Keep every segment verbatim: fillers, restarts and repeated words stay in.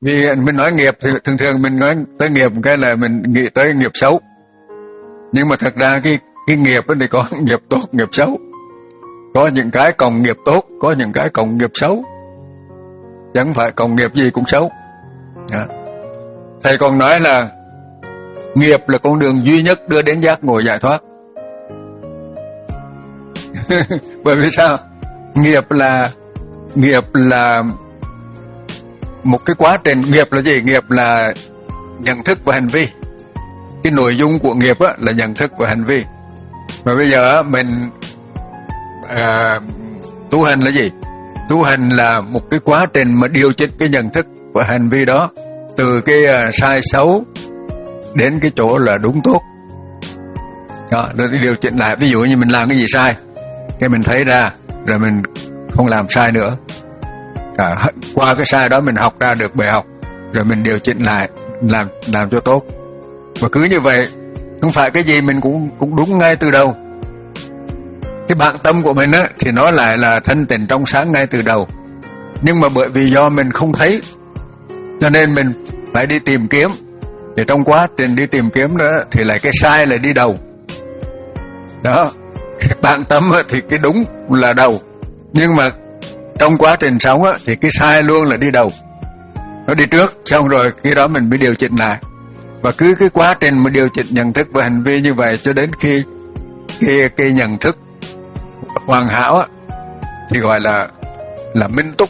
Vì mình nói nghiệp thì thường thường mình nói tới nghiệp cái là mình nghĩ tới nghiệp xấu. Nhưng mà thật ra cái, cái nghiệp thì có nghiệp tốt, nghiệp xấu. Có những cái cộng nghiệp tốt, có những cái cộng nghiệp xấu. Chẳng phải cộng nghiệp gì cũng xấu. Đó. Thầy còn nói là nghiệp là con đường duy nhất đưa đến giác ngộ giải thoát. Bởi vì sao? Nghiệp là nghiệp là một cái quá trình. Nghiệp là gì? Nghiệp là nhận thức và hành vi. Cái nội dung của nghiệp á, là nhận thức và hành vi. Và bây giờ mình à, tu hành là gì? Tu hành là một cái quá trình mà điều chỉnh cái nhận thức và hành vi đó, từ cái uh, sai xấu đến cái chỗ là đúng tốt. Đó, rồi điều chỉnh lại. Ví dụ như mình làm cái gì sai, cái mình thấy ra, rồi mình không làm sai nữa. À, qua cái sai đó mình học ra được bài học, rồi mình điều chỉnh lại, làm làm cho tốt. Và cứ như vậy, không phải cái gì mình cũng cũng đúng ngay từ đầu. Cái bản tâm của mình á thì nó lại là thanh tịnh trong sáng ngay từ đầu. Nhưng mà bởi vì do mình không thấy, cho nên mình phải đi tìm kiếm. Thì trong quá trình đi tìm kiếm đó thì lại cái sai lại đi đầu. Đó, cái bản tâm á, thì cái đúng là đầu. Nhưng mà trong quá trình sống á, thì cái sai luôn là đi đầu. Nó đi trước, xong rồi khi đó mình mới điều chỉnh lại. Và cứ cái quá trình mà điều chỉnh nhận thức và hành vi như vậy cho đến khi cái, cái nhận thức hoàn hảo á, thì gọi là là minh túc.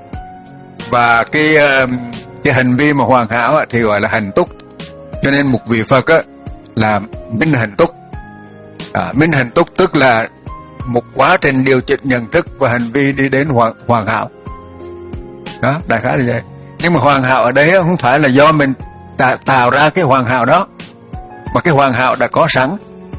Và cái cái hành vi mà hoàn hảo á, thì gọi là hành túc. Cho nên một vị Phật á, là minh hành túc. À, minh hành túc tức là một quá trình điều chỉnh nhận thức và hành vi đi đến hoàn, hoàn hảo. Đó, đại khái là vậy. Nhưng mà hoàn hảo ở đây không phải là do mình tạo, tạo ra cái hoàn hảo đó, mà cái hoàn hảo đã có sẵn.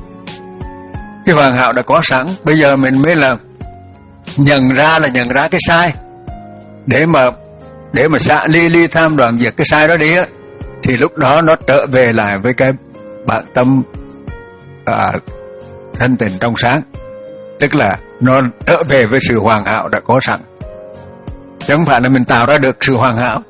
Cái hoàn hảo đã có sẵn. Bây giờ mình mới là nhận ra là nhận ra cái sai, để mà để mà xả ly ly tham đoạn diệt cái sai đó đi á, thì lúc đó nó trở về lại với cái bản tâm à, thanh tịnh trong sáng. Tức là nó trở về với sự hoàn hảo đã có sẵn, chứ không phải là mình tạo ra được sự hoàn hảo.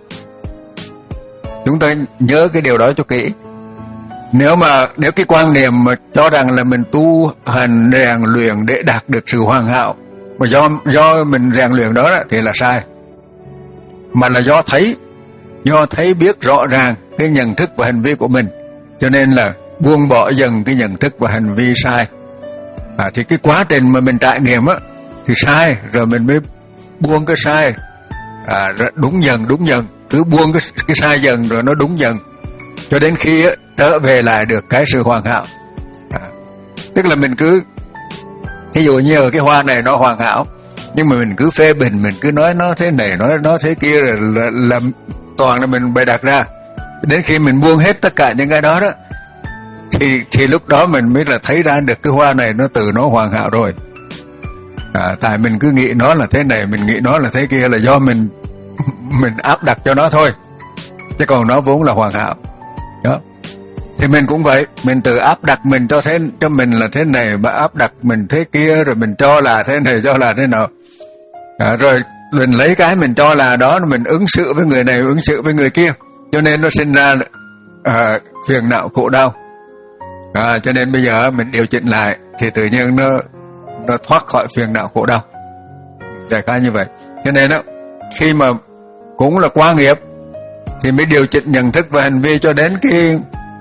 Chúng ta nhớ cái điều đó cho kỹ. Nếu mà nếu cái quan niệm mà cho rằng là mình tu hành rèn luyện để đạt được sự hoàn hảo, mà do do mình rèn luyện đó thì là sai. Mà là do thấy, do thấy biết rõ ràng cái nhận thức và hành vi của mình, cho nên là buông bỏ dần cái nhận thức và hành vi sai. À, thì cái quá trình mà mình trải nghiệm á thì sai, rồi mình mới buông cái sai. À, đúng dần đúng dần, cứ buông cái, cái sai dần rồi nó đúng dần, cho đến khi á, trở về lại được cái sự hoàn hảo. À, tức là mình cứ, ví dụ như cái hoa này nó hoàn hảo, nhưng mà mình cứ phê bình, mình cứ nói nó thế này, nói nó thế kia, rồi là, là toàn là mình bày đặt ra. Đến khi mình buông hết tất cả những cái đó đó, thì thì lúc đó mình mới là thấy ra được cái hoa này nó từ nó hoàn hảo rồi. À, tại mình cứ nghĩ nó là thế này, mình nghĩ nó là thế kia, là do mình mình áp đặt cho nó thôi, chứ còn nó vốn là hoàn hảo. Đó. Thì mình cũng vậy, mình tự áp đặt mình cho thế cho mình là thế này, mà áp đặt mình thế kia, rồi mình cho là thế này, cho là thế nào. À, rồi mình lấy cái mình cho là đó, mình ứng xử với người này, ứng xử với người kia, cho nên nó sinh ra à, phiền não khổ đau. À, cho nên bây giờ mình điều chỉnh lại thì tự nhiên nó nó thoát khỏi phiền não khổ đau. Đại khái như vậy. Cho nên đó, khi mà cũng là qua nghiệp thì mới điều chỉnh nhận thức và hành vi cho đến cái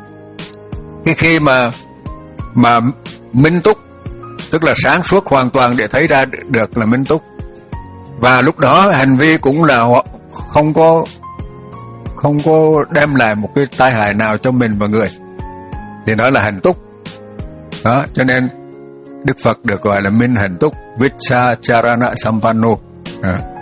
cái khi mà mà minh túc, tức là sáng suốt hoàn toàn để thấy ra được là minh túc. Và lúc đó hành vi cũng là không có không có đem lại một cái tai hại nào cho mình và người, thì đó là hành túc. Đó, cho nên Đức Phật được gọi là minh hành túc, Vicharana Sampanno. À.